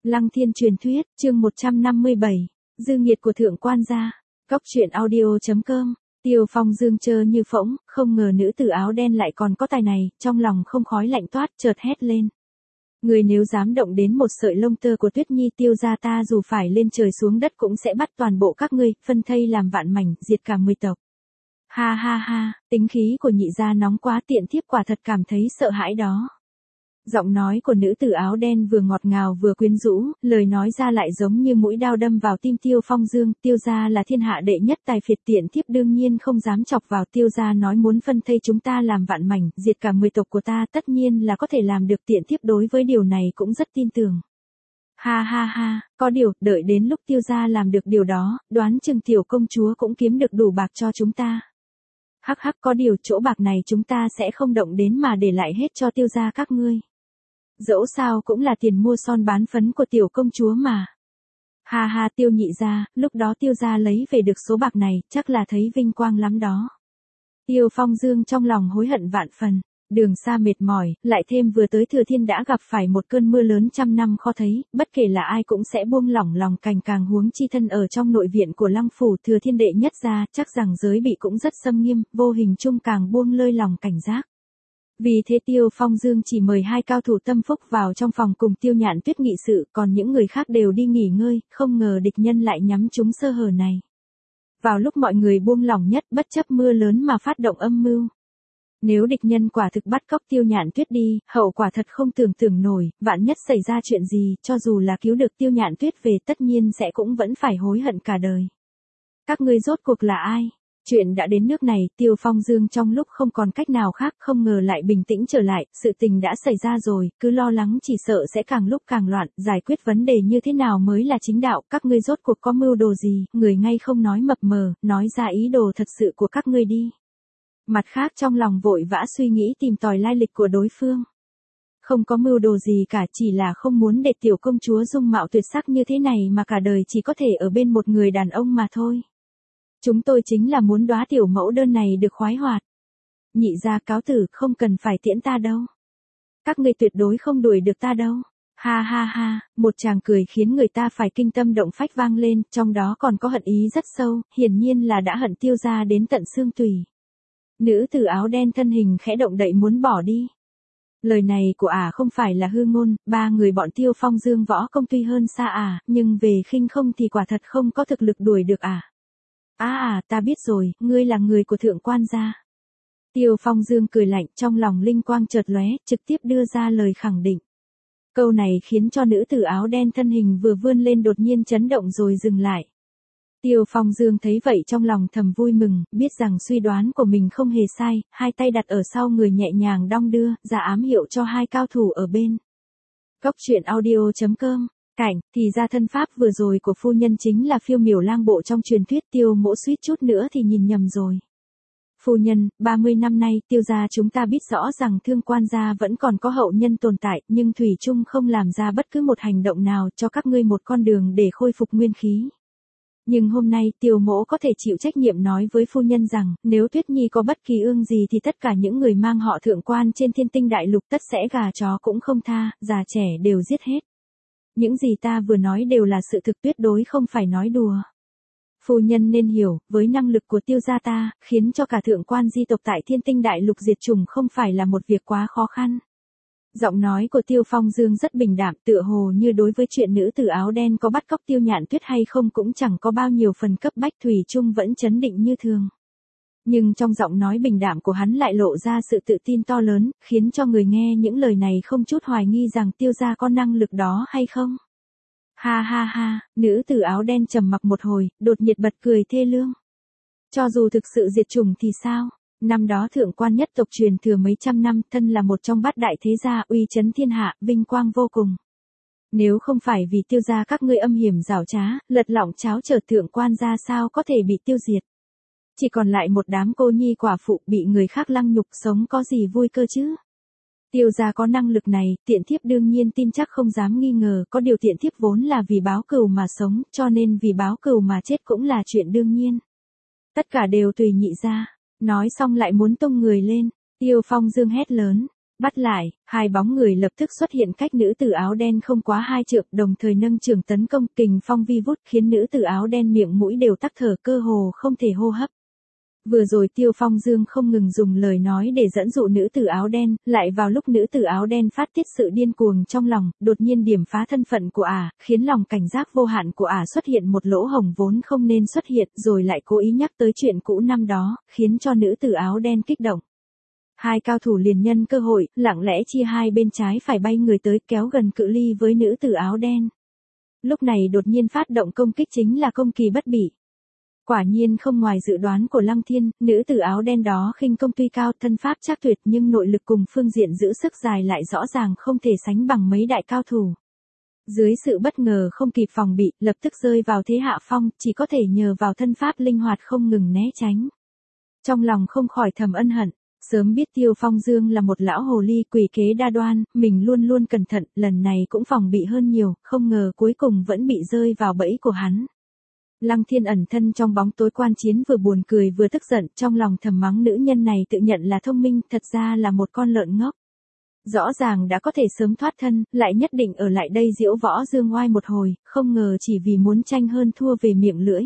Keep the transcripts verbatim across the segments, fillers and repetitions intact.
Lăng Thiên truyền thuyết, chương một trăm năm mươi bảy, dư nghiệt của thượng quan gia. Cốc truyện audio chấm com. Tiêu Phong Dương trơ như phỗng, không ngờ nữ tử áo đen lại còn có tài này, trong lòng không khói lạnh toát, chợt hét lên. Người nếu dám động đến một sợi lông tơ của Tuyết Nhi Tiêu gia ta dù phải lên trời xuống đất cũng sẽ bắt toàn bộ các ngươi, phân thây làm vạn mảnh, diệt cả mười tộc. Ha ha ha, tính khí của nhị gia nóng quá, tiện thiếp quả thật cảm thấy sợ hãi đó. Giọng nói của nữ tử áo đen vừa ngọt ngào vừa quyến rũ, lời nói ra lại giống như mũi dao đâm vào tim Tiêu Phong Dương. Tiêu gia là thiên hạ đệ nhất tài phiệt, tiện thiếp đương nhiên không dám chọc vào. Tiêu gia nói muốn phân thây chúng ta làm vạn mảnh, diệt cả mười tộc của ta, tất nhiên là có thể làm được, tiện thiếp đối với điều này cũng rất tin tưởng. Ha ha ha, có điều, đợi đến lúc Tiêu gia làm được điều đó, đoán chừng tiểu công chúa cũng kiếm được đủ bạc cho chúng ta. Hắc hắc, có điều chỗ bạc này chúng ta sẽ không động đến mà để lại hết cho Tiêu gia các ngươi. Dẫu sao cũng là tiền mua son bán phấn của tiểu công chúa mà. Ha ha, Tiêu nhị gia, lúc đó Tiêu gia lấy về được số bạc này, chắc là thấy vinh quang lắm đó. Tiêu Phong Dương trong lòng hối hận vạn phần, đường xa mệt mỏi, lại thêm vừa tới Thừa Thiên đã gặp phải một cơn mưa lớn trăm năm khó thấy, bất kể là ai cũng sẽ buông lỏng lòng cành, càng huống chi thân ở trong nội viện của Lăng phủ Thừa Thiên đệ nhất gia, chắc rằng giới bị cũng rất xâm nghiêm, vô hình chung càng buông lơi lòng cảnh giác. Vì thế Tiêu Phong Dương chỉ mời hai cao thủ tâm phúc vào trong phòng cùng Tiêu Nhạn Tuyết nghị sự, còn những người khác đều đi nghỉ ngơi, không ngờ địch nhân lại nhắm trúng sơ hở này. Vào lúc mọi người buông lỏng nhất, bất chấp mưa lớn mà phát động âm mưu. Nếu địch nhân quả thực bắt cóc Tiêu Nhạn Tuyết đi, hậu quả thật không tưởng tượng nổi, vạn nhất xảy ra chuyện gì, cho dù là cứu được Tiêu Nhạn Tuyết về tất nhiên sẽ cũng vẫn phải hối hận cả đời. Các ngươi rốt cuộc là ai? Chuyện đã đến nước này, Tiêu Phong Dương trong lúc không còn cách nào khác, không ngờ lại bình tĩnh trở lại, sự tình đã xảy ra rồi, cứ lo lắng chỉ sợ sẽ càng lúc càng loạn, giải quyết vấn đề như thế nào mới là chính đạo, các ngươi rốt cuộc có mưu đồ gì, người ngay không nói mập mờ, nói ra ý đồ thật sự của các ngươi đi. Mặt khác trong lòng vội vã suy nghĩ tìm tòi lai lịch của đối phương. Không có mưu đồ gì cả, chỉ là không muốn để tiểu công chúa dung mạo tuyệt sắc như thế này mà cả đời chỉ có thể ở bên một người đàn ông mà thôi. Chúng tôi chính là muốn đóa tiểu mẫu đơn này được khoái hoạt. Nhị gia cáo tử, không cần phải tiễn ta đâu. Các ngươi tuyệt đối không đuổi được ta đâu. Ha ha ha, một tràng cười khiến người ta phải kinh tâm động phách vang lên, trong đó còn có hận ý rất sâu, hiển nhiên là đã hận Tiêu gia đến tận xương tủy. Nữ tử áo đen thân hình khẽ động đậy muốn bỏ đi. Lời này của ả à không phải là hư ngôn, ba người bọn Tiêu Phong Dương võ công tuy hơn xa ả, à, nhưng về khinh không thì quả thật không có thực lực đuổi được ả. À. À à, ta biết rồi, ngươi là người của thượng quan gia. Tiêu Phong Dương cười lạnh, trong lòng linh quang chợt lóe, trực tiếp đưa ra lời khẳng định. Câu này khiến cho nữ tử áo đen thân hình vừa vươn lên đột nhiên chấn động rồi dừng lại. Tiêu Phong Dương thấy vậy trong lòng thầm vui mừng, biết rằng suy đoán của mình không hề sai, hai tay đặt ở sau người nhẹ nhàng đong đưa, ra ám hiệu cho hai cao thủ ở bên. Cốc truyện audio chấm com. Cảnh, thì ra thân pháp vừa rồi của phu nhân chính là Phiêu Miểu Lang bộ trong truyền thuyết, Tiêu mỗ suýt chút nữa thì nhìn nhầm rồi. Phu nhân, ba mươi năm nay Tiêu gia chúng ta biết rõ rằng thương quan gia vẫn còn có hậu nhân tồn tại, nhưng thủy chung không làm ra bất cứ một hành động nào cho các ngươi một con đường để khôi phục nguyên khí. Nhưng hôm nay Tiêu mỗ có thể chịu trách nhiệm nói với phu nhân rằng, nếu Tuyết Nhi có bất kỳ ương gì thì tất cả những người mang họ thượng quan trên thiên tinh đại lục tất sẽ gà chó cũng không tha, già trẻ đều giết hết. Những gì ta vừa nói đều là sự thực, tuyệt đối không phải nói đùa. Phu nhân nên hiểu, với năng lực của Tiêu gia ta, khiến cho cả thượng quan di tộc tại thiên tinh đại lục diệt chủng không phải là một việc quá khó khăn. Giọng nói của Tiêu Phong Dương rất bình đạm, tựa hồ như đối với chuyện nữ tử áo đen có bắt cóc Tiêu Nhạn Tuyết hay không cũng chẳng có bao nhiêu phần cấp bách, thủy chung vẫn chấn định như thường. Nhưng trong giọng nói bình đạm của hắn lại lộ ra sự tự tin to lớn, khiến cho người nghe những lời này không chút hoài nghi rằng Tiêu gia có năng lực đó hay không. Ha ha ha, nữ tử áo đen trầm mặc một hồi, đột nhiệt bật cười thê lương. Cho dù thực sự diệt chủng thì sao? Năm đó thượng quan nhất tộc truyền thừa mấy trăm năm, thân là một trong bát đại thế gia, uy chấn thiên hạ, vinh quang vô cùng. Nếu không phải vì Tiêu gia các ngươi âm hiểm giảo trá, lật lọng cháo trở thượng quan gia sao có thể bị tiêu diệt. Chỉ còn lại một đám cô nhi quả phụ bị người khác lăng nhục, sống có gì vui cơ chứ. Tiêu gia có năng lực này, tiện thiếp đương nhiên tin chắc không dám nghi ngờ, có điều tiện thiếp vốn là vì báo cừu mà sống, cho nên vì báo cừu mà chết cũng là chuyện đương nhiên. Tất cả đều tùy nhị gia. Nói xong lại muốn tung người lên, Tiêu Phong Dương hét lớn. Bắt lại, hai bóng người lập tức xuất hiện cách nữ tử áo đen không quá hai trượng, đồng thời nâng trường tấn công, kình phong vi vút khiến nữ tử áo đen miệng mũi đều tắc thở, cơ hồ không thể hô hấp. Vừa rồi Tiêu Phong Dương không ngừng dùng lời nói để dẫn dụ nữ tử áo đen, lại vào lúc nữ tử áo đen phát tiết sự điên cuồng trong lòng, đột nhiên điểm phá thân phận của ả, khiến lòng cảnh giác vô hạn của ả xuất hiện một lỗ hổng vốn không nên xuất hiện, rồi lại cố ý nhắc tới chuyện cũ năm đó, khiến cho nữ tử áo đen kích động. Hai cao thủ liền nhân cơ hội, lặng lẽ chia hai bên trái phải bay người tới, kéo gần cự ly với nữ tử áo đen. Lúc này đột nhiên phát động công kích chính là công kỳ bất bỉ. Quả nhiên không ngoài dự đoán của Lăng Thiên, nữ tử áo đen đó khinh công tuy cao, thân pháp chắc tuyệt, nhưng nội lực cùng phương diện giữ sức dài lại rõ ràng không thể sánh bằng mấy đại cao thủ. Dưới sự bất ngờ không kịp phòng bị, lập tức rơi vào thế hạ phong, chỉ có thể nhờ vào thân pháp linh hoạt không ngừng né tránh. Trong lòng không khỏi thầm ân hận, sớm biết Tiêu Phong Dương là một lão hồ ly quỷ kế đa đoan, mình luôn luôn cẩn thận, lần này cũng phòng bị hơn nhiều, không ngờ cuối cùng vẫn bị rơi vào bẫy của hắn. Lăng Thiên ẩn thân trong bóng tối quan chiến, vừa buồn cười vừa tức giận, trong lòng thầm mắng nữ nhân này tự nhận là thông minh, thật ra là một con lợn ngốc. Rõ ràng đã có thể sớm thoát thân, lại nhất định ở lại đây diễu võ dương oai một hồi, không ngờ chỉ vì muốn tranh hơn thua về miệng lưỡi.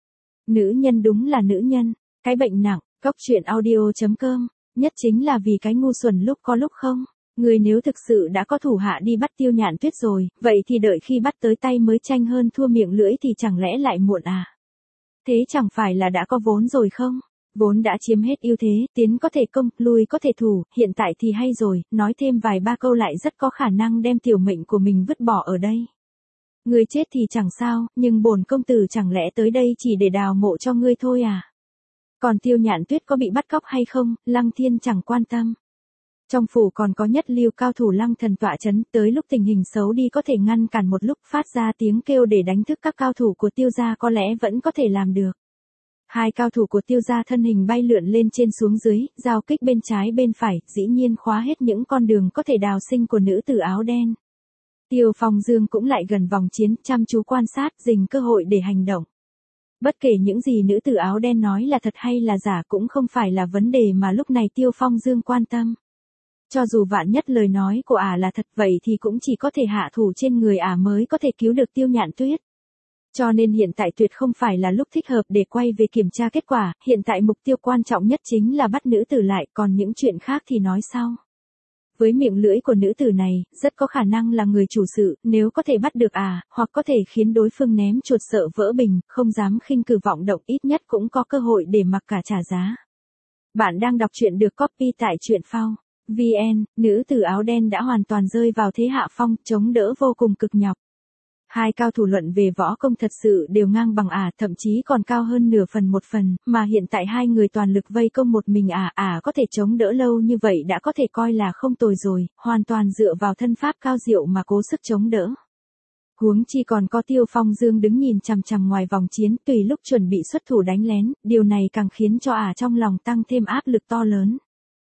Nữ nhân đúng là nữ nhân, cái bệnh nặng, cóc truyện audio chấm com, nhất chính là vì cái ngu xuẩn lúc có lúc không. Người nếu thực sự đã có thủ hạ đi bắt Tiêu Nhạn Tuyết rồi, vậy thì đợi khi bắt tới tay mới tranh hơn thua miệng lưỡi thì chẳng lẽ lại muộn à? Thế chẳng phải là đã có vốn rồi không? Vốn đã chiếm hết ưu thế, tiến có thể công, lui có thể thủ, hiện tại thì hay rồi, nói thêm vài ba câu lại rất có khả năng đem tiểu mệnh của mình vứt bỏ ở đây. Người chết thì chẳng sao, nhưng bổn công tử chẳng lẽ tới đây chỉ để đào mộ cho ngươi thôi à? Còn Tiêu Nhạn Tuyết có bị bắt cóc hay không, Lăng Thiên chẳng quan tâm. Trong phủ còn có nhất lưu cao thủ Lăng Thần tọa chấn, tới lúc tình hình xấu đi có thể ngăn cản một lúc, phát ra tiếng kêu để đánh thức các cao thủ của Tiêu gia có lẽ vẫn có thể làm được. Hai cao thủ của Tiêu gia thân hình bay lượn lên trên xuống dưới, giao kích bên trái bên phải, dĩ nhiên khóa hết những con đường có thể đào sinh của nữ tử áo đen. Tiêu Phong Dương cũng lại gần vòng chiến, chăm chú quan sát, dình cơ hội để hành động. Bất kể những gì nữ tử áo đen nói là thật hay là giả cũng không phải là vấn đề mà lúc này Tiêu Phong Dương quan tâm. Cho dù vạn nhất lời nói của ả là thật, vậy thì cũng chỉ có thể hạ thủ trên người ả mới có thể cứu được Tiêu Nhạn Tuyết. Cho nên hiện tại tuyệt không phải là lúc thích hợp để quay về kiểm tra kết quả, hiện tại mục tiêu quan trọng nhất chính là bắt nữ tử lại, còn những chuyện khác thì nói sau. Với miệng lưỡi của nữ tử này, rất có khả năng là người chủ sự, nếu có thể bắt được ả, hoặc có thể khiến đối phương ném chuột sợ vỡ bình, không dám khinh cử vọng động, ít nhất cũng có cơ hội để mặc cả trả giá. Bạn đang đọc truyện được copy tại truyện phao chấm vn, nữ tử áo đen đã hoàn toàn rơi vào thế hạ phong, chống đỡ vô cùng cực nhọc. Hai cao thủ luận về võ công thật sự đều ngang bằng ả, thậm chí còn cao hơn nửa phần một phần, mà hiện tại hai người toàn lực vây công một mình ả, ả có thể chống đỡ lâu như vậy đã có thể coi là không tồi rồi, hoàn toàn dựa vào thân pháp cao diệu mà cố sức chống đỡ. Huống chi còn có Tiêu Phong Dương đứng nhìn chằm chằm ngoài vòng chiến, tùy lúc chuẩn bị xuất thủ đánh lén, điều này càng khiến cho ả trong lòng tăng thêm áp lực to lớn.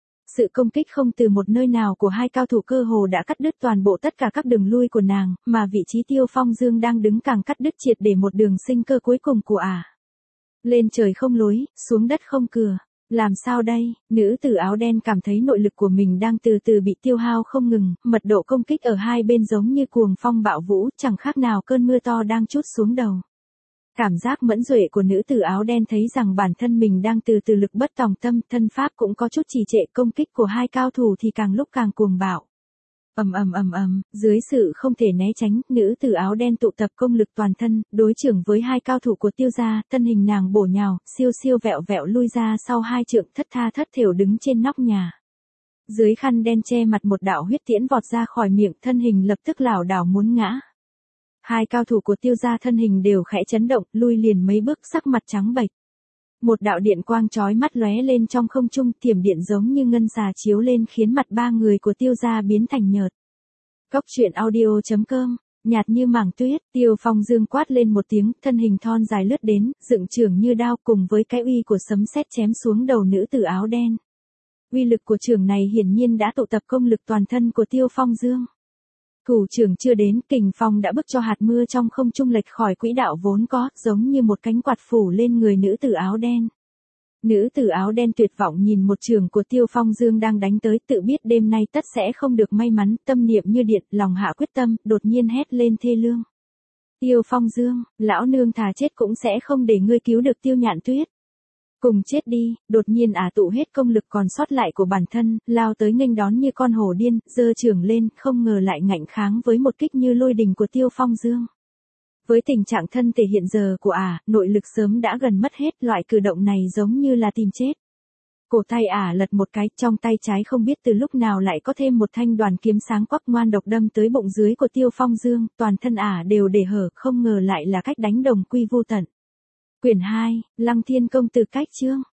Sự công kích không từ một nơi nào của hai cao thủ cơ hồ đã cắt đứt toàn bộ tất cả các đường lui của nàng, mà vị trí Tiêu Phong Dương đang đứng càng cắt đứt triệt để một đường sinh cơ cuối cùng của ả. Lên trời không lối, xuống đất không cửa. Làm sao đây? Nữ tử áo đen cảm thấy nội lực của mình đang từ từ bị tiêu hao không ngừng, mật độ công kích ở hai bên giống như cuồng phong bạo vũ, chẳng khác nào cơn mưa to đang trút xuống đầu. Cảm giác mẫn duệ của nữ tử áo đen thấy rằng bản thân mình đang từ từ lực bất tòng tâm, thân pháp cũng có chút trì trệ, công kích của hai cao thủ thì càng lúc càng cuồng bạo. Ầm ầm ầm ầm, dưới sự không thể né tránh, nữ tử áo đen tụ tập công lực toàn thân, đối chưởng với hai cao thủ của Tiêu gia, thân hình nàng bổ nhào, siêu siêu vẹo vẹo lui ra sau hai trượng, thất tha thất thểu đứng trên nóc nhà. Dưới khăn đen che mặt một đạo huyết tiễn vọt ra khỏi miệng, thân hình lập tức lảo đảo muốn ngã. Hai cao thủ của Tiêu gia thân hình đều khẽ chấn động, lui liền mấy bước, sắc mặt trắng bệch. Một đạo điện quang chói mắt lóe lên trong không trung, thiểm điện giống như ngân xà chiếu lên khiến mặt ba người của Tiêu gia biến thành nhợt. Cóc truyện audio chấm com, nhạt như mảng tuyết, Tiêu Phong Dương quát lên một tiếng, thân hình thon dài lướt đến, dựng chưởng như đao cùng với cái uy của sấm sét chém xuống đầu nữ tử áo đen. Uy lực của chưởng này hiển nhiên đã tụ tập công lực toàn thân của Tiêu Phong Dương. Thủ trưởng chưa đến, kình phong đã bức cho hạt mưa trong không trung lệch khỏi quỹ đạo vốn có, giống như một cánh quạt phủ lên người nữ tử áo đen. Nữ tử áo đen tuyệt vọng nhìn một trường của Tiêu Phong Dương đang đánh tới, tự biết đêm nay tất sẽ không được may mắn, tâm niệm như điện, lòng hạ quyết tâm, đột nhiên hét lên thê lương. Tiêu Phong Dương, lão nương thà chết cũng sẽ không để ngươi cứu được Tiêu Nhạn Tuyết. Cùng chết đi. Đột nhiên ả tụ hết công lực còn sót lại của bản thân, lao tới nghênh đón như con hổ điên, giơ trường lên, không ngờ lại ngạnh kháng với một kích như lôi đình của Tiêu Phong Dương. Với tình trạng thân thể hiện giờ của ả, nội lực sớm đã gần mất hết, loại cử động này giống như là tìm chết. Cổ tay ả lật một cái, trong tay trái không biết từ lúc nào lại có thêm một thanh đoàn kiếm sáng quắc ngoan độc đâm tới bụng dưới của Tiêu Phong Dương, toàn thân ả đều để hở, không ngờ lại là cách đánh đồng quy vu tận. Quyển hai, Lăng Thiên Công từ cách chương.